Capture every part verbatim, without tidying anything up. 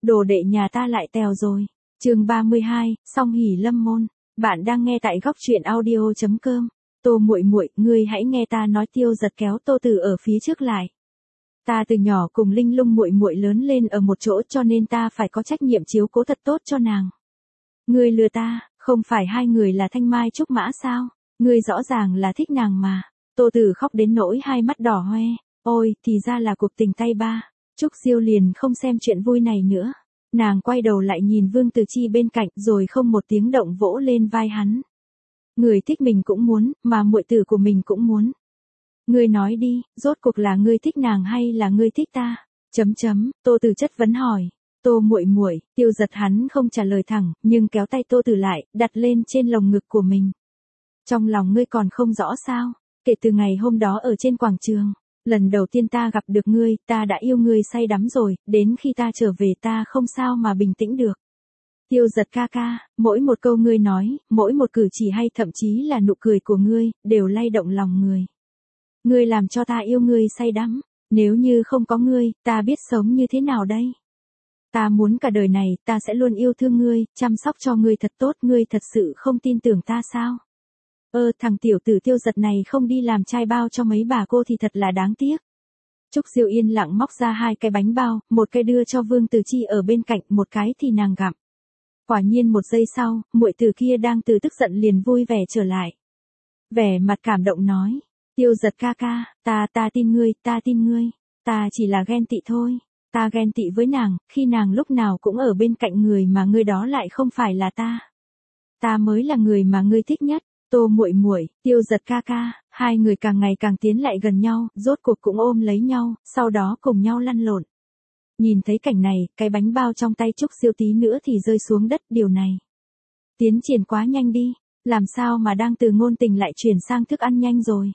đồ đệ nhà ta lại tèo rồi. Chương ba mươi hai, Song hỷ lâm môn. Bạn đang nghe tại góc truyện audio chấm com. Tô muội muội, ngươi hãy nghe ta nói. Tiêu Giật kéo Tô Tử ở phía trước lại. Ta từ nhỏ cùng Linh Lung muội muội lớn lên ở một chỗ, cho nên ta phải có trách nhiệm chiếu cố thật tốt cho nàng. Ngươi lừa ta, không phải hai người là thanh mai trúc mã sao? Ngươi rõ ràng là thích nàng mà. Tô Tử khóc đến nỗi hai mắt đỏ hoe. Ôi, thì ra là cuộc tình tay ba. Trúc Diêu liền không xem chuyện vui này nữa. Nàng quay đầu lại nhìn Vương Từ Chi bên cạnh, rồi không một tiếng động vỗ lên vai hắn. Người thích mình cũng muốn, mà muội tử của mình cũng muốn. Ngươi nói đi, rốt cuộc là ngươi thích nàng hay là ngươi thích ta? Chấm chấm, Tô Tử chất vấn hỏi. Tô muội muội, Tiêu Giật hắn không trả lời thẳng, nhưng kéo tay Tô Tử lại, đặt lên trên lồng ngực của mình. Trong lòng ngươi còn không rõ sao? Kể từ ngày hôm đó ở trên quảng trường, lần đầu tiên ta gặp được ngươi, ta đã yêu ngươi say đắm rồi, đến khi ta trở về ta không sao mà bình tĩnh được. Tiêu Giật ca ca, mỗi một câu ngươi nói, mỗi một cử chỉ hay thậm chí là nụ cười của ngươi, đều lay động lòng người. Ngươi làm cho ta yêu ngươi say đắm, nếu như không có ngươi, ta biết sống như thế nào đây? Ta muốn cả đời này, ta sẽ luôn yêu thương ngươi, chăm sóc cho ngươi thật tốt, ngươi thật sự không tin tưởng ta sao? Ơ, thằng tiểu tử Tiêu Giật này không đi làm trai bao cho mấy bà cô thì thật là đáng tiếc. Trúc Diêu yên lặng móc ra hai cái bánh bao, một cái đưa cho Vương Từ Chi ở bên cạnh, một cái thì nàng gặm. Quả nhiên một giây sau, muội tử kia đang từ tức giận liền vui vẻ trở lại. Vẻ mặt cảm động nói, Tiêu Giật ca ca, ta ta tin ngươi, ta tin ngươi, ta chỉ là ghen tị thôi, ta ghen tị với nàng, khi nàng lúc nào cũng ở bên cạnh người mà ngươi đó lại không phải là ta. Ta mới là người mà ngươi thích nhất. Tô muội muội, Tiêu Giật ca ca, hai người càng ngày càng tiến lại gần nhau, rốt cuộc cũng ôm lấy nhau, sau đó cùng nhau lăn lộn. Nhìn thấy cảnh này, cái bánh bao trong tay Trúc Diêu tí nữa thì rơi xuống đất. Điều này tiến triển quá nhanh đi, làm sao mà đang từ ngôn tình lại chuyển sang thức ăn nhanh rồi.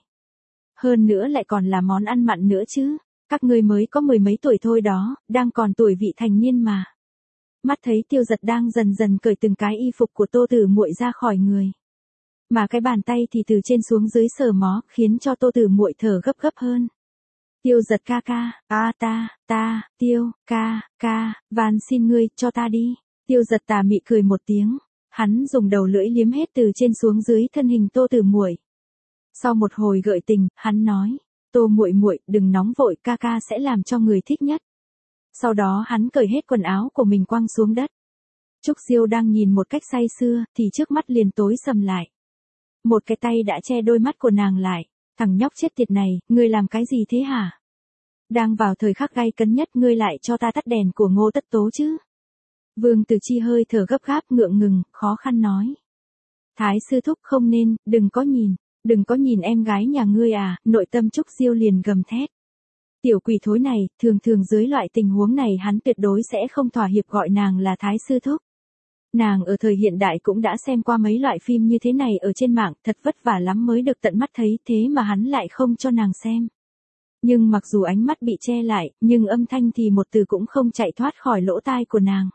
Hơn nữa lại còn là món ăn mặn nữa chứ, các ngươi mới có mười mấy tuổi thôi đó, đang còn tuổi vị thành niên mà. Mắt thấy Tiêu Giật đang dần dần cởi từng cái y phục của Tô Tử muội ra khỏi người. Mà cái bàn tay thì từ trên xuống dưới sờ mó, khiến cho Tô Tử muội thở gấp gấp hơn. Tiêu Giật ca ca, a ta, ta, Tiêu, ca, ca, van xin ngươi, cho ta đi. Tiêu Giật tà mị cười một tiếng, hắn dùng đầu lưỡi liếm hết từ trên xuống dưới thân hình Tô Tử muội. Sau một hồi gợi tình, hắn nói, Tô muội muội, đừng nóng vội, ca ca sẽ làm cho người thích nhất. Sau đó hắn cởi hết quần áo của mình quăng xuống đất. Trúc Diêu đang nhìn một cách say sưa, thì trước mắt liền tối sầm lại. Một cái tay đã che đôi mắt của nàng lại. Thằng nhóc chết tiệt này, ngươi làm cái gì thế hả? Đang vào thời khắc gay cấn nhất, ngươi lại cho ta tắt đèn của Ngô Tất Tố chứ? Vương Từ Chi hơi thở gấp gáp ngượng ngừng, khó khăn nói. Thái sư thúc không nên, đừng có nhìn, đừng có nhìn em gái nhà ngươi à, nội tâm Trúc Diêu liền gầm thét. Tiểu quỷ thối này, thường thường dưới loại tình huống này hắn tuyệt đối sẽ không thỏa hiệp gọi nàng là Thái sư thúc. Nàng ở thời hiện đại cũng đã xem qua mấy loại phim như thế này ở trên mạng, thật vất vả lắm mới được tận mắt thấy, thế mà hắn lại không cho nàng xem. Nhưng mặc dù ánh mắt bị che lại, nhưng âm thanh thì một từ cũng không chạy thoát khỏi lỗ tai của nàng.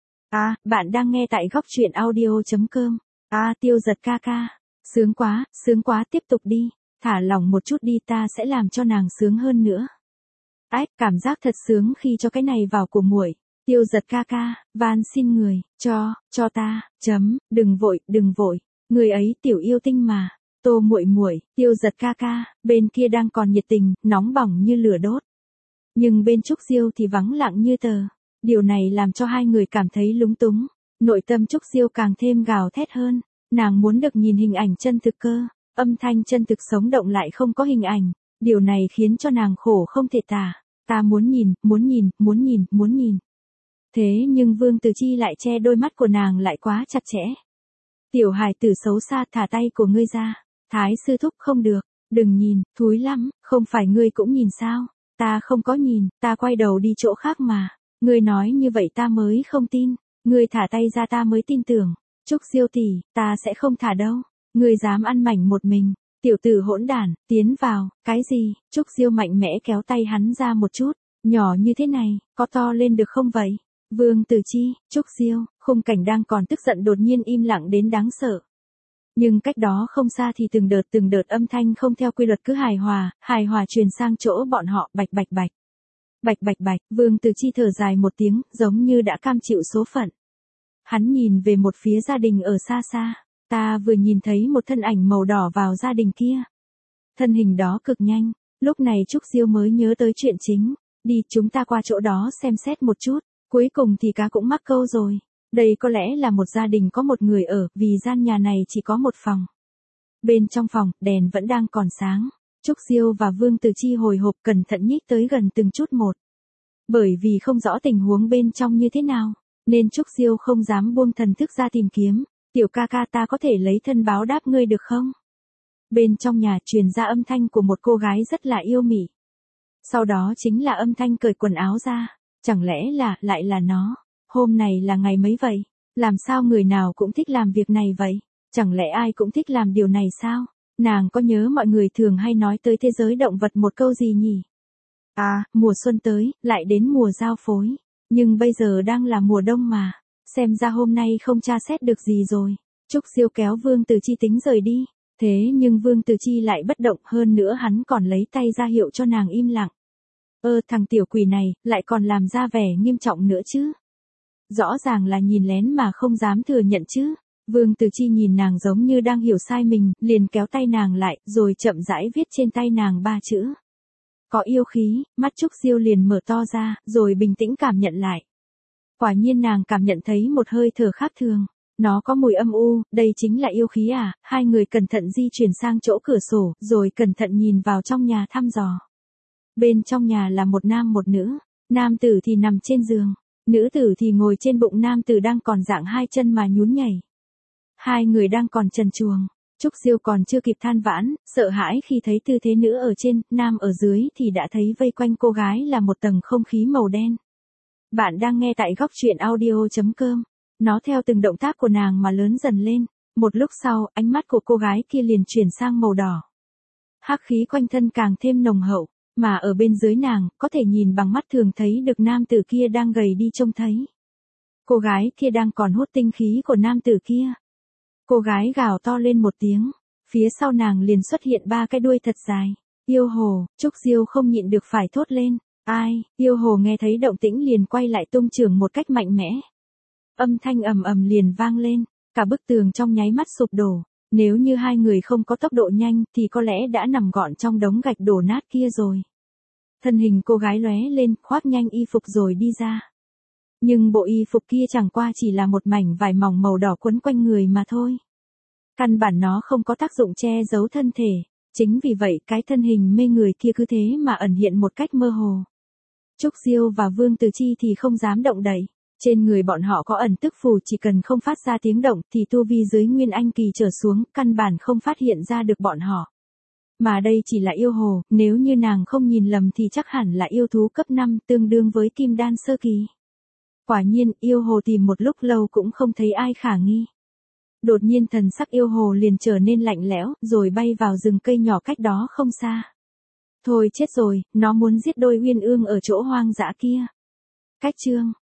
À, bạn đang nghe tại góc truyện audio chấm com. À, Tiêu Giật ca ca. Sướng quá, sướng quá, tiếp tục đi. Thả lỏng một chút đi, ta sẽ làm cho nàng sướng hơn nữa. Ách, cảm giác thật sướng khi cho cái này vào của muội. Tiêu Giật ca ca, van xin người, cho, cho ta, chấm, đừng vội, đừng vội, người ấy tiểu yêu tinh mà. Tô muội muội, Tiêu Giật ca ca, bên kia đang còn nhiệt tình, nóng bỏng như lửa đốt. Nhưng bên Trúc Diêu thì vắng lặng như tờ. Điều này làm cho hai người cảm thấy lúng túng. Nội tâm Trúc Diêu càng thêm gào thét hơn. Nàng muốn được nhìn hình ảnh chân thực cơ, âm thanh chân thực sống động lại không có hình ảnh. Điều này khiến cho nàng khổ không thể tả. Ta muốn nhìn, muốn nhìn, muốn nhìn, muốn nhìn. Thế nhưng Vương Từ Chi lại che đôi mắt của nàng lại quá chặt chẽ. Tiểu hài tử xấu xa, thả tay của ngươi ra. Thái sư thúc không được, đừng nhìn, thúi lắm, không phải ngươi cũng nhìn sao? Ta không có nhìn, ta quay đầu đi chỗ khác mà. Ngươi nói như vậy ta mới không tin, ngươi thả tay ra ta mới tin tưởng. Trúc Diêu tỷ, ta sẽ không thả đâu. Ngươi dám ăn mảnh một mình, tiểu tử hỗn đản, tiến vào. Cái gì? Trúc Diêu mạnh mẽ kéo tay hắn ra một chút. Nhỏ như thế này, có to lên được không vậy? Vương Từ Chi, Trúc Diêu, khung cảnh đang còn tức giận đột nhiên im lặng đến đáng sợ. Nhưng cách đó không xa thì từng đợt từng đợt âm thanh không theo quy luật cứ hài hòa, hài hòa truyền sang chỗ bọn họ, bạch bạch bạch. Bạch bạch bạch, Vương Từ Chi thở dài một tiếng, giống như đã cam chịu số phận. Hắn nhìn về một phía gia đình ở xa xa, ta vừa nhìn thấy một thân ảnh màu đỏ vào gia đình kia. Thân hình đó cực nhanh, lúc này Trúc Diêu mới nhớ tới chuyện chính, đi chúng ta qua chỗ đó xem xét một chút, cuối cùng thì cá cũng mắc câu rồi. Đây có lẽ là một gia đình có một người ở, vì gian nhà này chỉ có một phòng. Bên trong phòng, đèn vẫn đang còn sáng. Trúc Diêu và Vương Từ Chi hồi hộp cẩn thận nhích tới gần từng chút một. Bởi vì không rõ tình huống bên trong như thế nào, nên Trúc Diêu không dám buông thần thức ra tìm kiếm. Tiểu ca ca, ta có thể lấy thân báo đáp ngươi được không? Bên trong nhà truyền ra âm thanh của một cô gái rất là yêu mị. Sau đó chính là âm thanh cởi quần áo ra. Chẳng lẽ là, lại là nó? Hôm này là ngày mấy vậy? Làm sao người nào cũng thích làm việc này vậy? Chẳng lẽ ai cũng thích làm điều này sao? Nàng có nhớ mọi người thường hay nói tới thế giới động vật một câu gì nhỉ? À, mùa xuân tới, lại đến mùa giao phối. Nhưng bây giờ đang là mùa đông mà. Xem ra hôm nay không tra xét được gì rồi. Trúc Diêu kéo Vương Từ Chi tính rời đi. Thế nhưng Vương Từ Chi lại bất động, hơn nữa hắn còn lấy tay ra hiệu cho nàng im lặng. Ơ, thằng tiểu quỷ này, lại còn làm ra vẻ nghiêm trọng nữa chứ. Rõ ràng là nhìn lén mà không dám thừa nhận chứ. Vương Từ Chi nhìn nàng giống như đang hiểu sai mình, liền kéo tay nàng lại, rồi chậm rãi viết trên tay nàng ba chữ. Có yêu khí, mắt Trúc Diêu liền mở to ra, rồi bình tĩnh cảm nhận lại. Quả nhiên nàng cảm nhận thấy một hơi thở khác thường. Nó có mùi âm u, đây chính là yêu khí à? Hai người cẩn thận di chuyển sang chỗ cửa sổ, rồi cẩn thận nhìn vào trong nhà thăm dò. Bên trong nhà là một nam một nữ, nam tử thì nằm trên giường, nữ tử thì ngồi trên bụng nam tử đang còn dạng hai chân mà nhún nhảy. Hai người đang còn trần truồng. Trúc Diêu còn chưa kịp than vãn, sợ hãi khi thấy tư thế nữ ở trên, nam ở dưới thì đã thấy vây quanh cô gái là một tầng không khí màu đen. Bạn đang nghe tại góc truyện audio chấm com. Nó theo từng động tác của nàng mà lớn dần lên. Một lúc sau, ánh mắt của cô gái kia liền chuyển sang màu đỏ. Hắc khí quanh thân càng thêm nồng hậu, mà ở bên dưới nàng, có thể nhìn bằng mắt thường thấy được nam tử kia đang gầy đi trông thấy. Cô gái kia đang còn hút tinh khí của nam tử kia. Cô gái gào to lên một tiếng, phía sau nàng liền xuất hiện ba cái đuôi thật dài. Yêu hồ, Trúc Diêu không nhịn được phải thốt lên. Ai? Yêu hồ nghe thấy động tĩnh liền quay lại tung chưởng một cách mạnh mẽ. Âm thanh ầm ầm liền vang lên, cả bức tường trong nháy mắt sụp đổ. Nếu như hai người không có tốc độ nhanh thì có lẽ đã nằm gọn trong đống gạch đổ nát kia rồi. Thân hình cô gái lóe lên, khoác nhanh y phục rồi đi ra. Nhưng bộ y phục kia chẳng qua chỉ là một mảnh vải mỏng màu đỏ quấn quanh người mà thôi. Căn bản nó không có tác dụng che giấu thân thể. Chính vì vậy cái thân hình mê người kia cứ thế mà ẩn hiện một cách mơ hồ. Trúc Diêu và Vương Từ Chi thì không dám động đậy. Trên người bọn họ có ẩn tức phù, chỉ cần không phát ra tiếng động thì tu vi dưới Nguyên Anh kỳ trở xuống, căn bản không phát hiện ra được bọn họ. Mà đây chỉ là yêu hồ, nếu như nàng không nhìn lầm thì chắc hẳn là yêu thú cấp năm, tương đương với kim đan sơ kỳ. Quả nhiên, yêu hồ tìm một lúc lâu cũng không thấy ai khả nghi. Đột nhiên thần sắc yêu hồ liền trở nên lạnh lẽo, rồi bay vào rừng cây nhỏ cách đó không xa. Thôi chết rồi, nó muốn giết đôi uyên ương ở chỗ hoang dã kia. Cách chương